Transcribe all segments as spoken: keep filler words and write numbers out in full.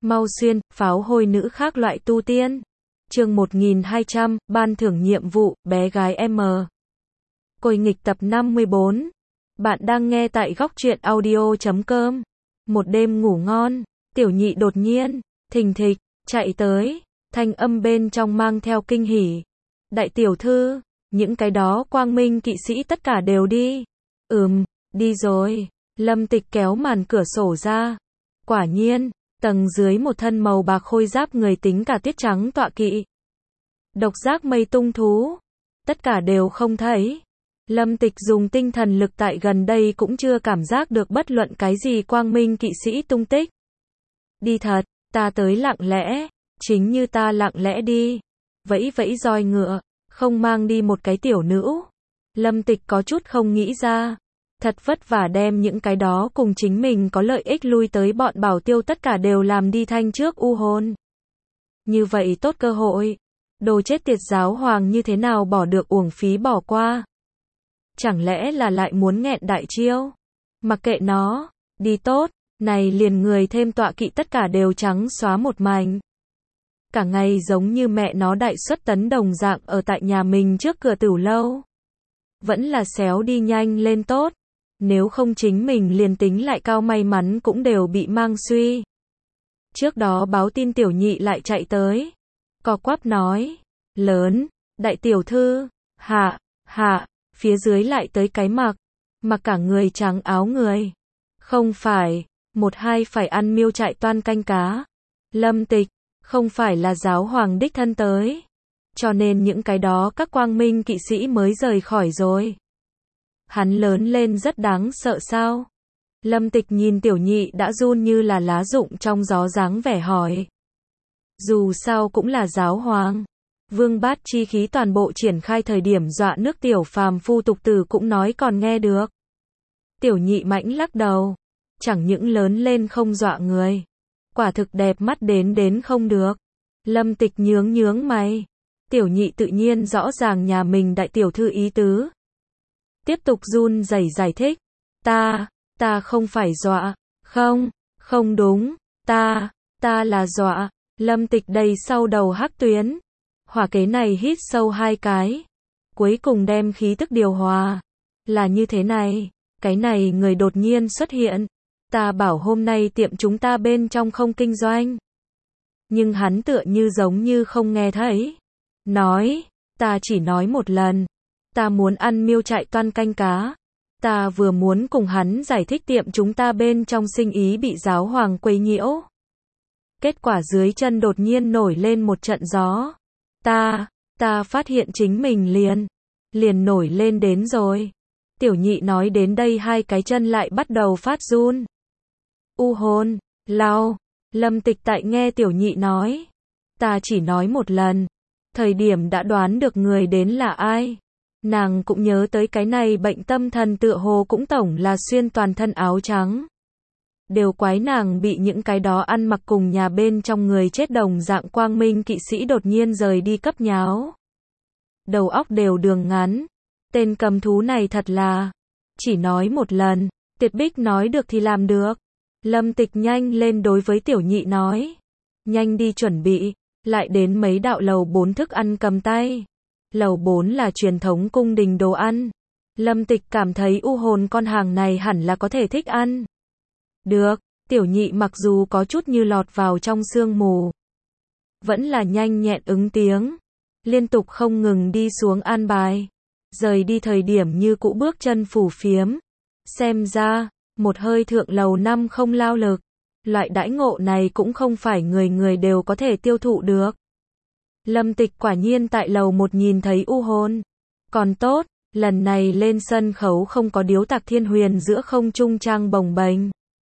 Mau xuyên, pháo hôi nữ khác loại tu tiên. Chương một nghìn hai trăm, ban thưởng nhiệm vụ, bé gái M. Côi nghịch tập năm mươi bốn. Bạn đang nghe tại góc truyện audio chấm com. Một đêm ngủ ngon, tiểu nhị đột nhiên, thình thịch, chạy tới, thanh âm bên trong mang theo kinh hỉ. Đại tiểu thư, những cái đó quang minh kỵ sĩ tất cả đều đi. Ừm, đi rồi. Lâm Tịch kéo màn cửa sổ ra. Quả nhiên, tầng dưới một thân màu bạc khôi giáp người tính cả tuyết trắng tọa kỵ. Độc giác mây tung thú. Tất cả đều không thấy. Lâm Tịch dùng tinh thần lực tại gần đây cũng chưa cảm giác được bất luận cái gì quang minh kỵ sĩ tung tích. Đi thật, ta tới lặng lẽ, chính như ta lặng lẽ đi. Vẫy vẫy roi ngựa, không mang đi một cái tiểu nữ. Lâm Tịch có chút không nghĩ ra. Thật vất vả đem những cái đó cùng chính mình có lợi ích lui tới bọn bảo tiêu tất cả đều làm đi thanh trước u hồn. Như vậy tốt cơ hội. Đồ chết tiệt giáo hoàng như thế nào bỏ được uổng phí bỏ qua. Chẳng lẽ là lại muốn nghẹn đại chiêu? Mặc kệ nó, đi tốt, này liền người thêm tọa kỵ tất cả đều trắng xóa một mảnh. Cả ngày giống như mẹ nó đại xuất tấn đồng dạng ở tại nhà mình trước cửa tửu lâu. Vẫn là xéo đi nhanh lên tốt. Nếu không chính mình liền tính lại cao may mắn cũng đều bị mang suy. Trước đó báo tin tiểu nhị lại chạy tới. Co quắp nói. Lớn, đại tiểu thư, hạ, hạ, phía dưới lại tới cái mặc. Mặc cả người trắng áo người. Không phải, một hai phải ăn miêu trại toan canh cá. Lâm Tịch, không phải là giáo hoàng đích thân tới. Cho nên những cái đó các quang minh kỵ sĩ mới rời khỏi rồi. Hắn lớn lên rất đáng sợ sao? Lâm Tịch nhìn tiểu nhị đã run như là lá rụng trong gió dáng vẻ hỏi. Dù sao cũng là giáo hoàng. Vương bát chi khí toàn bộ triển khai thời điểm dọa nước tiểu phàm phu tục tử cũng nói còn nghe được. Tiểu nhị mãnh lắc đầu. Chẳng những lớn lên không dọa người. Quả thực đẹp mắt đến đến không được. Lâm Tịch nhướng nhướng mày. Tiểu nhị tự nhiên rõ ràng nhà mình đại tiểu thư ý tứ. Tiếp tục run rẩy giải thích. Ta, ta không phải dọa. Không, không đúng. Ta, ta là dọa. Lâm Tịch đầy sau đầu hắc tuyến. Hỏa kế này hít sâu hai cái. Cuối cùng đem khí tức điều hòa. Là như thế này. Cái này người đột nhiên xuất hiện. Ta bảo hôm nay tiệm chúng ta bên trong không kinh doanh. Nhưng hắn tựa như giống như không nghe thấy. Nói, ta chỉ nói một lần. Ta muốn ăn miêu trại toan canh cá. Ta vừa muốn cùng hắn giải thích tiệm chúng ta bên trong sinh ý bị giáo hoàng quấy nhiễu. Kết quả dưới chân đột nhiên nổi lên một trận gió. Ta, ta phát hiện chính mình liền, liền nổi lên đến rồi. Tiểu nhị nói đến đây hai cái chân lại bắt đầu phát run. U hồn, lao, Lâm Tịch tại nghe tiểu nhị nói. Ta chỉ nói một lần. Thời điểm đã đoán được người đến là ai. Nàng cũng nhớ tới cái này bệnh tâm thần tựa hồ cũng tổng là xuyên toàn thân áo trắng. Đều quái nàng bị những cái đó ăn mặc cùng nhà bên trong người chết đồng dạng quang minh kỵ sĩ đột nhiên rời đi cấp nháo. Đầu óc đều đường ngắn. Tên cầm thú này thật là. Chỉ nói một lần. Tuyệt bích nói được thì làm được. Lâm Tịch nhanh lên đối với tiểu nhị nói. Nhanh đi chuẩn bị. Lại đến mấy đạo lầu bốn thức ăn cầm tay. Lầu bốn là truyền thống cung đình đồ ăn. Lâm Tịch cảm thấy u hồn con hàng này hẳn là có thể thích ăn. Được, tiểu nhị mặc dù có chút như lọt vào trong sương mù. Vẫn là nhanh nhẹn ứng tiếng. Liên tục không ngừng đi xuống an bài. Rời đi thời điểm như cũ bước chân phủ phiếm. Xem ra, một hơi thượng lầu năm không lao lực. Loại đãi ngộ này cũng không phải người người đều có thể tiêu thụ được. Lâm Tịch quả nhiên tại lầu một nhìn thấy u hồn. Còn tốt, lần này lên sân khấu không có điếu tạc thiên huyền giữa không trung trang bồng bềnh.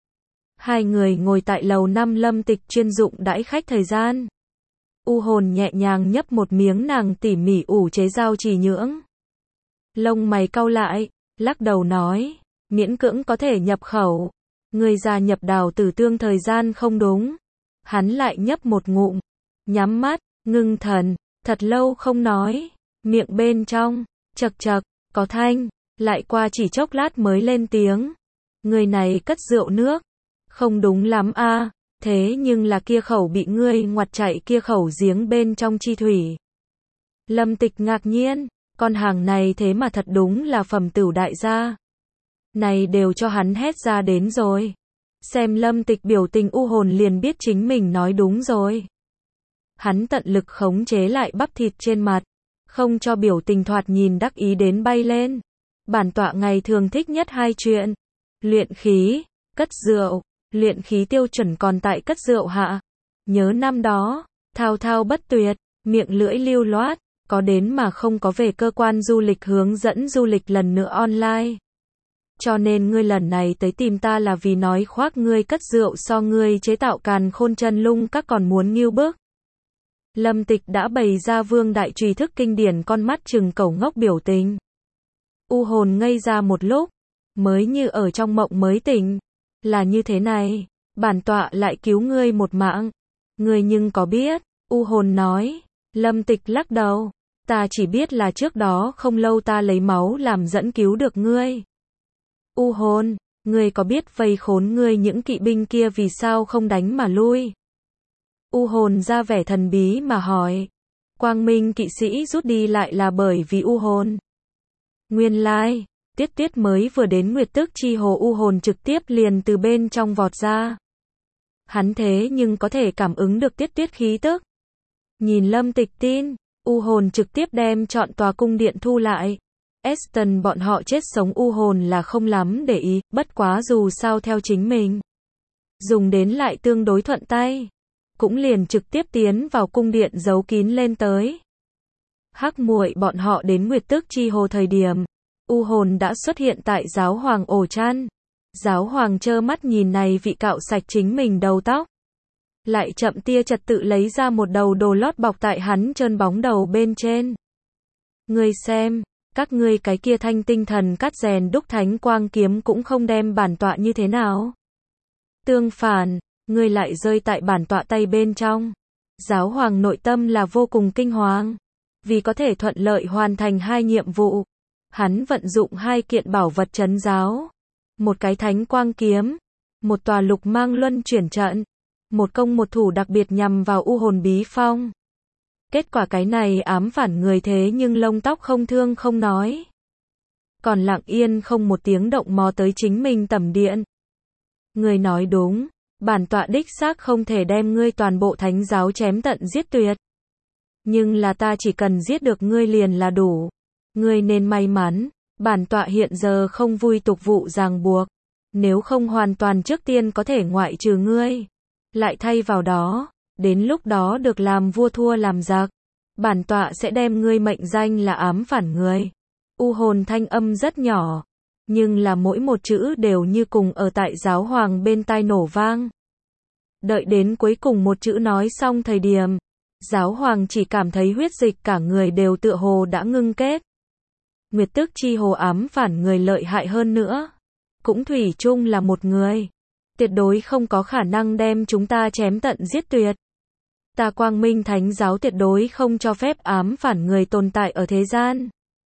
Hai người ngồi tại lầu năm Lâm Tịch chuyên dụng đãi khách thời gian. U hồn nhẹ nhàng nhấp một miếng nàng tỉ mỉ ủ chế dao chỉ nhưỡng. Lông mày cau lại, lắc đầu nói, miễn cưỡng có thể nhập khẩu. Người già nhập đào tử tương thời gian không đúng. Hắn lại nhấp một ngụm, nhắm mắt, ngưng thần, thật lâu không nói, miệng bên trong, chật chật, có thanh, lại qua chỉ chốc lát mới lên tiếng. Người này cất rượu nước, không đúng lắm a, Thế nhưng là kia khẩu bị ngươi ngoặt chạy kia khẩu giếng bên trong chi thủy. Lâm Tịch ngạc nhiên, con hàng này thế mà thật đúng là phẩm tửu đại gia. Này đều cho hắn hét ra đến rồi. Xem Lâm Tịch biểu tình u hồn liền biết chính mình nói đúng rồi. Hắn tận lực khống chế lại bắp thịt trên mặt, không cho biểu tình thoạt nhìn đắc ý đến bay lên. Bản tọa ngày thường thích nhất hai chuyện. Luyện khí, cất rượu. Luyện khí tiêu chuẩn còn tại cất rượu hạ. Nhớ năm đó, thao thao bất tuyệt, miệng lưỡi lưu loát, có đến mà không có về cơ quan du lịch hướng dẫn du lịch lần nữa online. Cho nên ngươi lần này tới tìm ta là vì nói khoác ngươi cất rượu so ngươi chế tạo càn khôn chân lung các còn muốn nghiêu bức. Lâm Tịch đã bày ra vương đại trùy thức kinh điển con mắt trừng cẩu ngốc biểu tình. U hồn ngây ra một lúc, mới như ở trong mộng mới tỉnh. Là như thế này, bản tọa lại cứu ngươi một mạng. Ngươi nhưng có biết, U hồn nói. Lâm Tịch lắc đầu, ta chỉ biết là trước đó không lâu ta lấy máu làm dẫn cứu được ngươi. U hồn, ngươi có biết vây khốn ngươi những kỵ binh kia vì sao không đánh mà lui? U hồn ra vẻ thần bí mà hỏi. Quang minh kỵ sĩ rút đi lại là bởi vì U hồn. Nguyên lai, Tiết Tuyết mới vừa đến Nguyệt Tước Chi Hồ, U hồn trực tiếp liền từ bên trong vọt ra. Hắn thế nhưng có thể cảm ứng được Tiết Tuyết khí tức. Nhìn Lâm Tịch tin, U hồn trực tiếp đem chọn tòa cung điện thu lại. Aston bọn họ chết sống U hồn là không lắm để ý, bất quá dù sao theo chính mình. Dùng đến lại tương đối thuận tay. Cũng liền trực tiếp tiến vào cung điện giấu kín lên tới. Hắc muội bọn họ đến Nguyệt Tước Chi Hồ thời điểm, U hồn đã xuất hiện tại giáo hoàng ổ chăn. Giáo hoàng trơ mắt nhìn này vị cạo sạch chính mình đầu tóc. Lại chậm tia trật tự lấy ra một đầu đồ lót bọc tại hắn trơn bóng đầu bên trên. Ngươi xem, các ngươi cái kia thanh tinh thần cắt rèn đúc thánh quang kiếm cũng không đem bản tọa như thế nào. Tương phản, ngươi lại rơi tại bản tọa tay bên trong. Giáo hoàng nội tâm là vô cùng kinh hoàng. Vì có thể thuận lợi hoàn thành hai nhiệm vụ, hắn vận dụng hai kiện bảo vật trấn giáo. Một cái thánh quang kiếm, một tòa lục mang luân chuyển trận. Một công một thủ đặc biệt nhằm vào U hồn bí phong. Kết quả cái này ám phản người thế nhưng lông tóc không thương không nói. Còn lặng yên không một tiếng động mò tới chính mình tẩm điện. Người nói đúng, bản tọa đích xác không thể đem ngươi toàn bộ thánh giáo chém tận giết tuyệt. Nhưng là ta chỉ cần giết được ngươi liền là đủ. Ngươi nên may mắn, bản tọa hiện giờ không vui tục vụ ràng buộc. Nếu không hoàn toàn trước tiên có thể ngoại trừ ngươi. Lại thay vào đó, đến lúc đó được làm vua thua làm giặc. Bản tọa sẽ đem ngươi mệnh danh là ám phản người. U hồn thanh âm rất nhỏ, nhưng là mỗi một chữ đều như cùng ở tại giáo hoàng bên tai nổ vang. Đợi đến cuối cùng một chữ nói xong thời điểm, giáo hoàng chỉ cảm thấy huyết dịch cả người đều tựa hồ đã ngưng kết. Nguyệt Tước Chi Hồ ám phản người lợi hại hơn nữa. Cũng thủy chung là một người. Tuyệt đối không có khả năng đem chúng ta chém tận giết tuyệt. Ta Quang Minh Thánh giáo tuyệt đối không cho phép ám phản người tồn tại ở thế gian.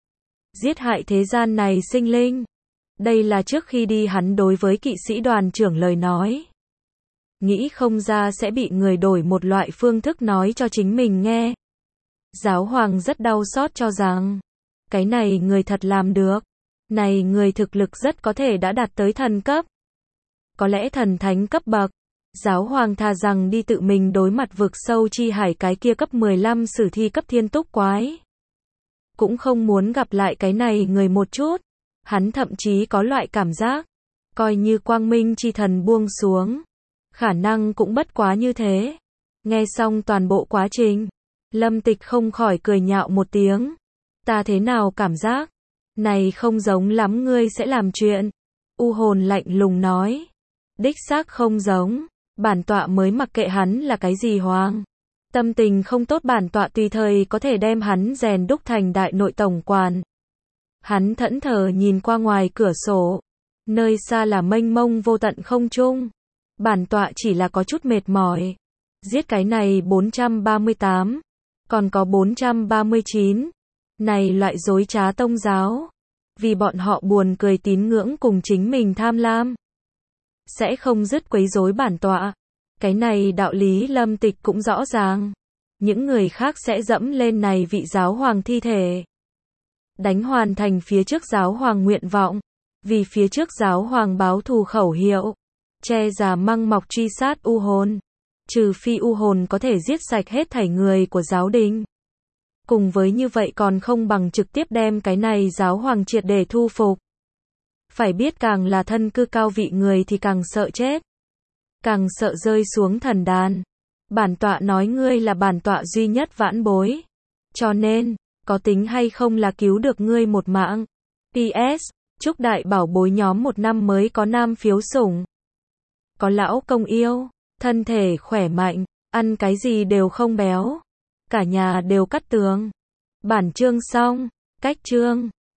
Giết hại thế gian này sinh linh. Đây là trước khi đi hắn đối với kỵ sĩ đoàn trưởng lời nói. Nghĩ không ra sẽ bị người đổi một loại phương thức nói cho chính mình nghe. Giáo hoàng rất đau xót cho rằng, cái này người thật làm được. Này người thực lực rất có thể đã đạt tới thần cấp. Có lẽ thần thánh cấp bậc. Giáo hoàng thà rằng đi tự mình đối mặt vực sâu chi hải cái kia cấp mười lăm sử thi cấp thiên túc quái. Cũng không muốn gặp lại cái này người một chút. Hắn thậm chí có loại cảm giác, coi như quang minh chi thần buông xuống, khả năng cũng bất quá như thế. Nghe xong toàn bộ quá trình, Lâm Tịch không khỏi cười nhạo một tiếng. Ta thế nào cảm giác? Này không giống lắm ngươi sẽ làm chuyện. U hồn lạnh lùng nói. Đích xác không giống. Bản tọa mới mặc kệ hắn là cái gì hoàng. Tâm tình không tốt bản tọa tùy thời có thể đem hắn rèn đúc thành đại nội tổng quản. Hắn thẫn thờ nhìn qua ngoài cửa sổ. Nơi xa là mênh mông vô tận không trung. Bản tọa chỉ là có chút mệt mỏi. Giết cái này bốn trăm ba mươi tám. Còn có bốn trăm ba mươi chín. Này loại dối trá tông giáo. Vì bọn họ buồn cười tín ngưỡng cùng chính mình tham lam. Sẽ không dứt quấy rối bản tọa. Cái này đạo lý Lâm Tịch cũng rõ ràng. Những người khác sẽ dẫm lên này vị giáo hoàng thi thể. Đánh hoàn thành phía trước giáo hoàng nguyện vọng. Vì phía trước giáo hoàng báo thù khẩu hiệu. Che già măng mọc truy sát u hồn. Trừ phi u hồn có thể giết sạch hết thảy người của giáo đình. Cùng với như vậy còn không bằng trực tiếp đem cái này giáo hoàng triệt để thu phục. Phải biết càng là thân cư cao vị người thì càng sợ chết. Càng sợ rơi xuống thần đàn. Bản tọa nói ngươi là bản tọa duy nhất vãn bối. Cho nên, có tính hay không là cứu được ngươi một mạng. pê ét. Chúc đại bảo bối nhóm một năm mới có nam phiếu sủng. Có lão công yêu. Thân thể khỏe mạnh. Ăn cái gì đều không béo. Cả nhà đều cắt tường. Bản chương xong. Cách chương.